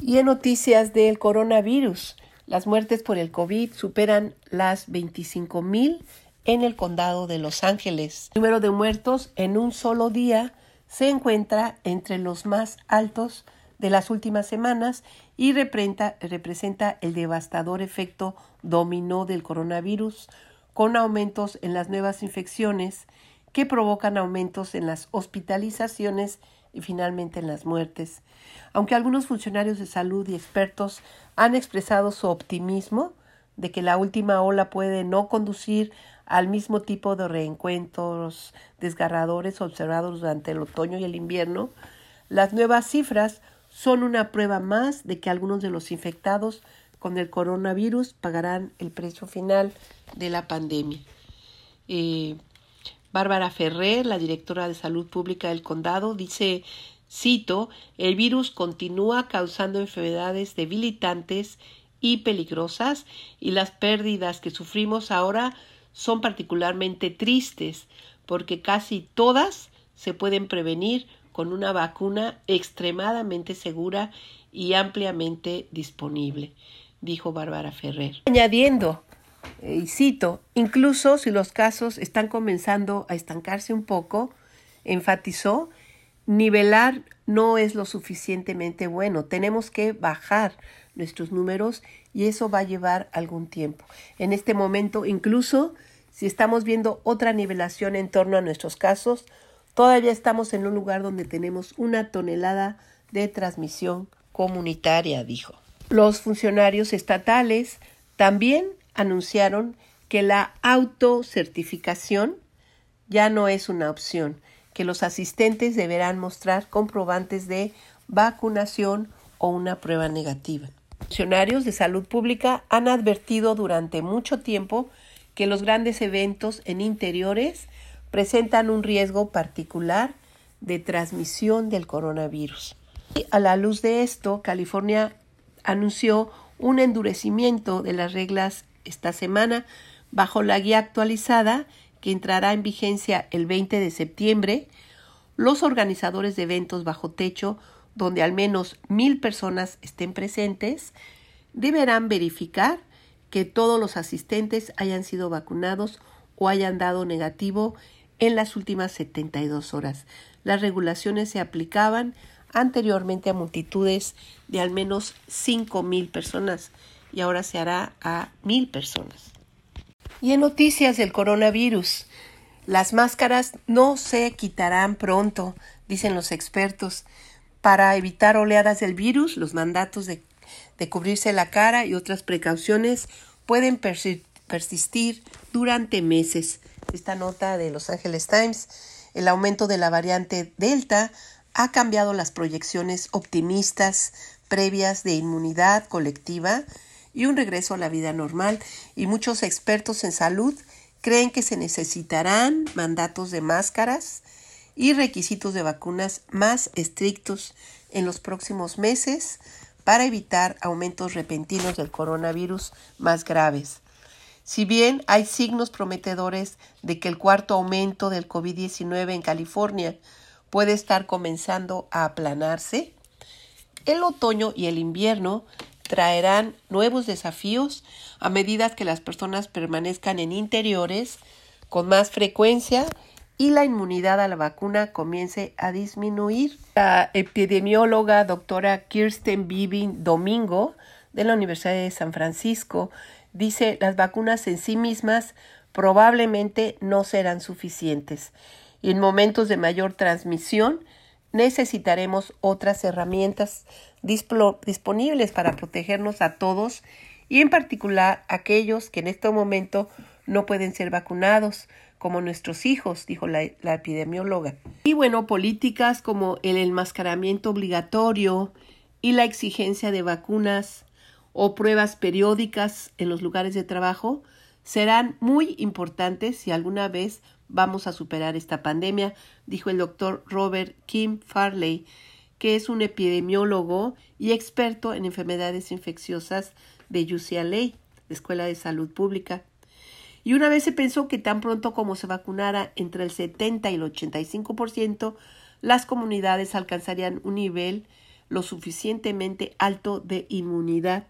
Y en noticias del coronavirus, las muertes por el COVID superan las 25,000 en el condado de Los Ángeles. El número de muertos en un solo día se encuentra entre los más altos de las últimas semanas y representa el devastador efecto dominó del coronavirus, con aumentos en las nuevas infecciones que provocan aumentos en las hospitalizaciones y finalmente en las muertes. Aunque algunos funcionarios de salud y expertos han expresado su optimismo de que la última ola puede no conducir al mismo tipo de reencuentros desgarradores observados durante el otoño y el invierno, las nuevas cifras son una prueba más de que algunos de los infectados con el coronavirus pagarán el precio final de la pandemia. Bárbara Ferrer, la directora de Salud Pública del condado, dice, cito, el virus continúa causando enfermedades debilitantes y peligrosas y las pérdidas que sufrimos ahora son particularmente tristes porque casi todas se pueden prevenir con una vacuna extremadamente segura y ampliamente disponible, dijo Bárbara Ferrer. Añadiendo, y cito, incluso si los casos están comenzando a estancarse un poco, enfatizó, nivelar no es lo suficientemente bueno. Tenemos que bajar nuestros números y eso va a llevar algún tiempo. En este momento, incluso si estamos viendo otra nivelación en torno a nuestros casos, todavía estamos en un lugar donde tenemos 1 tonelada de transmisión comunitaria, dijo. Los funcionarios estatales también anunciaron que la autocertificación ya no es una opción, que los asistentes deberán mostrar comprobantes de vacunación o una prueba negativa. Funcionarios de salud pública han advertido durante mucho tiempo que los grandes eventos en interiores presentan un riesgo particular de transmisión del coronavirus. Y a la luz de esto, California anunció un endurecimiento de las reglas esta semana bajo la guía actualizada que entrará en vigencia el 20 de septiembre. Los organizadores de eventos bajo techo, donde al menos 1,000 personas estén presentes, deberán verificar que todos los asistentes hayan sido vacunados o hayan dado negativo en las últimas 72 horas. Las regulaciones se aplicaban anteriormente a multitudes de al menos 5,000 personas y ahora se hará a 1,000 personas. Y en noticias del coronavirus, las máscaras no se quitarán pronto, dicen los expertos. Para evitar oleadas del virus, los mandatos de cubrirse la cara y otras precauciones pueden persistir durante meses. Esta nota de Los Angeles Times, el aumento de la variante Delta ha cambiado las proyecciones optimistas previas de inmunidad colectiva y un regreso a la vida normal, y muchos expertos en salud creen que se necesitarán mandatos de máscaras y requisitos de vacunas más estrictos en los próximos meses para evitar aumentos repentinos del coronavirus más graves. Si bien hay signos prometedores de que el cuarto aumento del COVID-19 en California puede estar comenzando a aplanarse, el otoño y el invierno traerán nuevos desafíos a medida que las personas permanezcan en interiores con más frecuencia y la inmunidad a la vacuna comience a disminuir. La epidemióloga doctora Kirsten Bibin Domingo de la Universidad de San Francisco dice las vacunas en sí mismas probablemente no serán suficientes y en momentos de mayor transmisión necesitaremos otras herramientas disponibles para protegernos a todos y en particular aquellos que en este momento no pueden ser vacunados, como nuestros hijos, dijo la epidemióloga. Y bueno, políticas como el enmascaramiento obligatorio y la exigencia de vacunas o pruebas periódicas en los lugares de trabajo serán muy importantes si alguna vez vamos a superar esta pandemia, dijo el doctor Robert Kim Farley, que es un epidemiólogo y experto en enfermedades infecciosas de UCLA, la Escuela de Salud Pública. Y una vez se pensó que tan pronto como se vacunara entre el 70 y el 85%, las comunidades alcanzarían un nivel lo suficientemente alto de inmunidad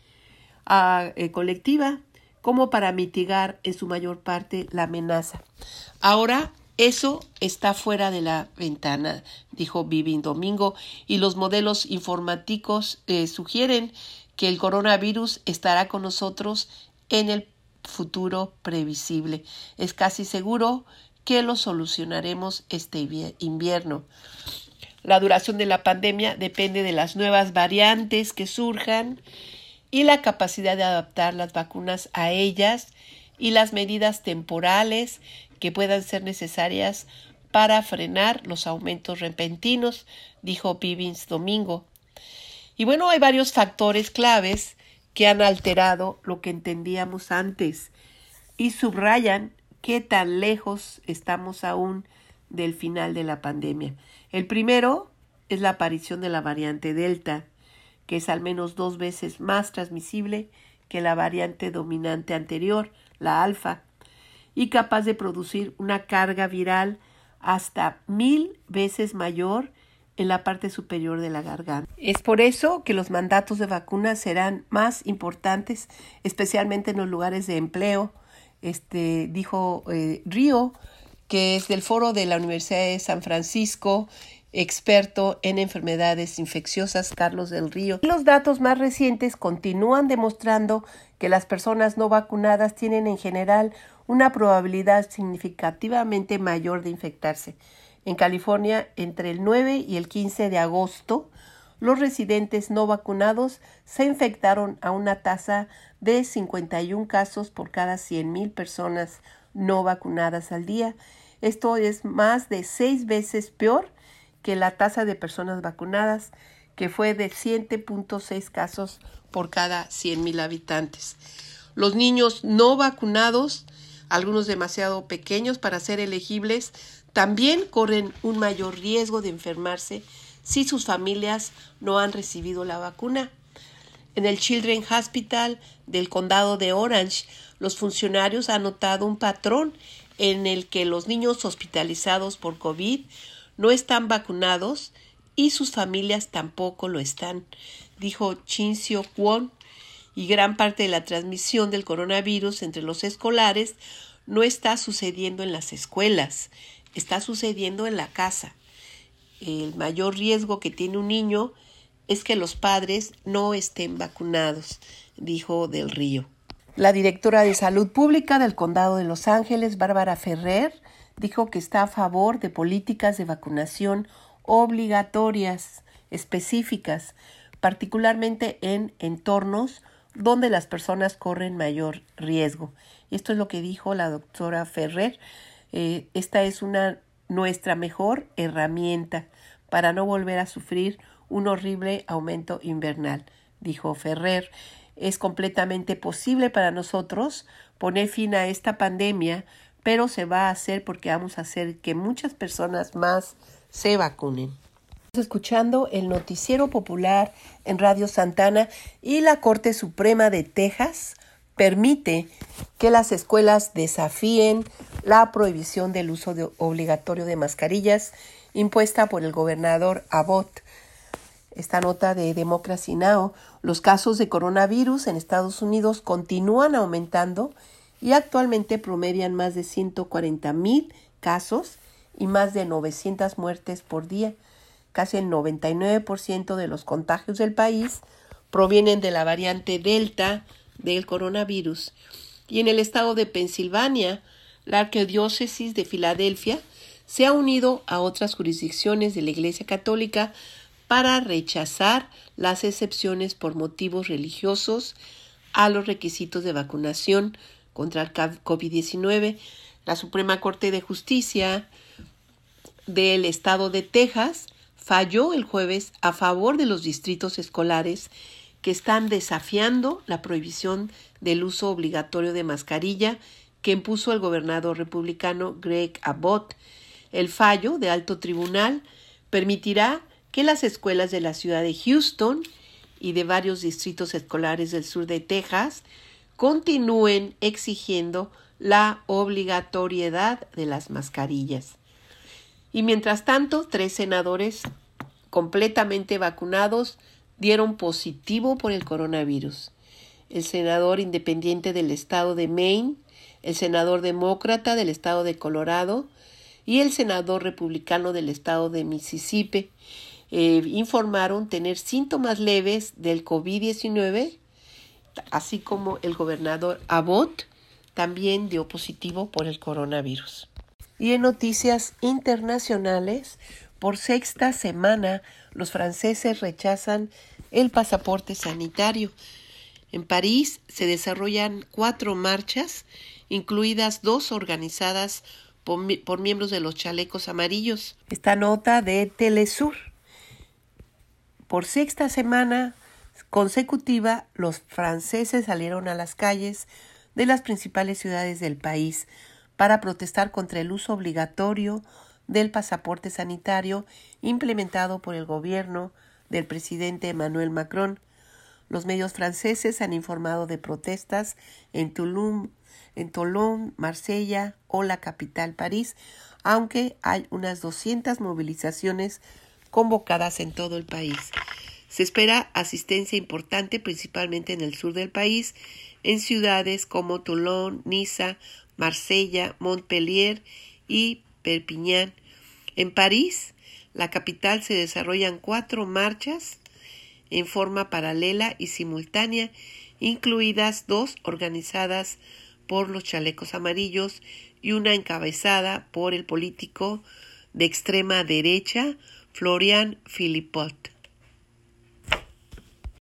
colectiva como para mitigar en su mayor parte la amenaza. Ahora eso está fuera de la ventana, dijo Vivint Domingo, y los modelos informáticos sugieren que el coronavirus estará con nosotros en el futuro previsible. Es casi seguro que lo solucionaremos este invierno. La duración de la pandemia depende de las nuevas variantes que surjan y la capacidad de adaptar las vacunas a ellas y las medidas temporales que puedan ser necesarias para frenar los aumentos repentinos, dijo Vivint Domingo. Y bueno, hay varios factores claves que han alterado lo que entendíamos antes y subrayan qué tan lejos estamos aún del final de la pandemia. El primero es la aparición de la variante Delta, que es al menos 2 veces más transmisible que la variante dominante anterior, la Alfa, y capaz de producir una carga viral hasta 1000 veces mayor en la parte superior de la garganta. Es por eso que los mandatos de vacunas serán más importantes, especialmente en los lugares de empleo, dijo Río, que es del Foro de la Universidad de San Francisco, experto en enfermedades infecciosas, Carlos del Río. Los datos más recientes continúan demostrando que las personas no vacunadas tienen en general una probabilidad significativamente mayor de infectarse. En California, entre el 9 y el 15 de agosto, los residentes no vacunados se infectaron a una tasa de 51 casos por cada 100,000 personas no vacunadas al día. Esto es más de 6 veces peor que la tasa de personas vacunadas, que fue de 7.6 casos por cada 100,000 habitantes. Los niños no vacunados, algunos demasiado pequeños para ser elegibles, también corren un mayor riesgo de enfermarse si sus familias no han recibido la vacuna. En el Children's Hospital del condado de Orange, los funcionarios han notado un patrón en el que los niños hospitalizados por COVID no están vacunados y sus familias tampoco lo están, dijo Chin-Seo Kwon, y gran parte de la transmisión del coronavirus entre los escolares no está sucediendo en las escuelas, está sucediendo en la casa. El mayor riesgo que tiene un niño es que los padres no estén vacunados, dijo Del Río. La directora de Salud Pública del Condado de Los Ángeles, Bárbara Ferrer, dijo que está a favor de políticas de vacunación obligatorias específicas, particularmente en entornos donde las personas corren mayor riesgo. Esto es lo que dijo la doctora Ferrer. Esta es nuestra mejor herramienta para no volver a sufrir un horrible aumento invernal, dijo Ferrer. Es completamente posible para nosotros poner fin a esta pandemia, pero se va a hacer porque vamos a hacer que muchas personas más se vacunen. Estamos escuchando el noticiero popular en Radio Santana y la Corte Suprema de Texas permite que las escuelas desafíen la prohibición del uso obligatorio de mascarillas impuesta por el gobernador Abbott. Esta nota de Democracy Now! Los casos de coronavirus en Estados Unidos continúan aumentando y actualmente promedian más de 140,000 casos y más de 900 muertes por día. Casi el 99% de los contagios del país provienen de la variante Delta del coronavirus. Y en el estado de Pensilvania, la Arquidiócesis de Filadelfia se ha unido a otras jurisdicciones de la Iglesia Católica para rechazar las excepciones por motivos religiosos a los requisitos de vacunación contra el COVID-19. La Suprema Corte de Justicia del Estado de Texas falló el jueves a favor de los distritos escolares que están desafiando la prohibición del uso obligatorio de mascarilla que impuso el gobernador republicano Greg Abbott. El fallo de alto tribunal permitirá que las escuelas de la ciudad de Houston y de varios distritos escolares del sur de Texas continúen exigiendo la obligatoriedad de las mascarillas. Y mientras tanto, 3 senadores completamente vacunados dieron positivo por el coronavirus. El senador independiente del estado de Maine, el senador demócrata del estado de Colorado y el senador republicano del estado de Mississippi informaron tener síntomas leves del COVID-19, así como el gobernador Abbott también dio positivo por el coronavirus. Y en noticias internacionales, por sexta semana, los franceses rechazan el pasaporte sanitario. En París se desarrollan 4 marchas, incluidas 2 organizadas por miembros de los chalecos amarillos. Esta nota de Telesur. Por sexta semana consecutiva, los franceses salieron a las calles de las principales ciudades del país para protestar contra el uso obligatorio del pasaporte sanitario implementado por el gobierno del presidente Emmanuel Macron. Los medios franceses han informado de protestas en Toulon, Marsella o la capital París, aunque hay unas 200 movilizaciones convocadas en todo el país. Se espera asistencia importante principalmente en el sur del país, en ciudades como Toulon, Niza, Marsella, Montpellier y Perpiñán. En París, la capital, se desarrollan 4 marchas en forma paralela y simultánea, incluidas 2 organizadas por los chalecos amarillos y una encabezada por el político de extrema derecha Florian Philippot.